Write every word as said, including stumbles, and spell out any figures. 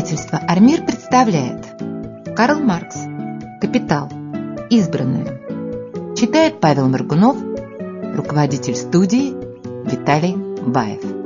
Издательство «Армир» представляет Карл Маркс. Капитал. Избранное. Читает Павел Моргунов, руководитель студии Виталий Баев.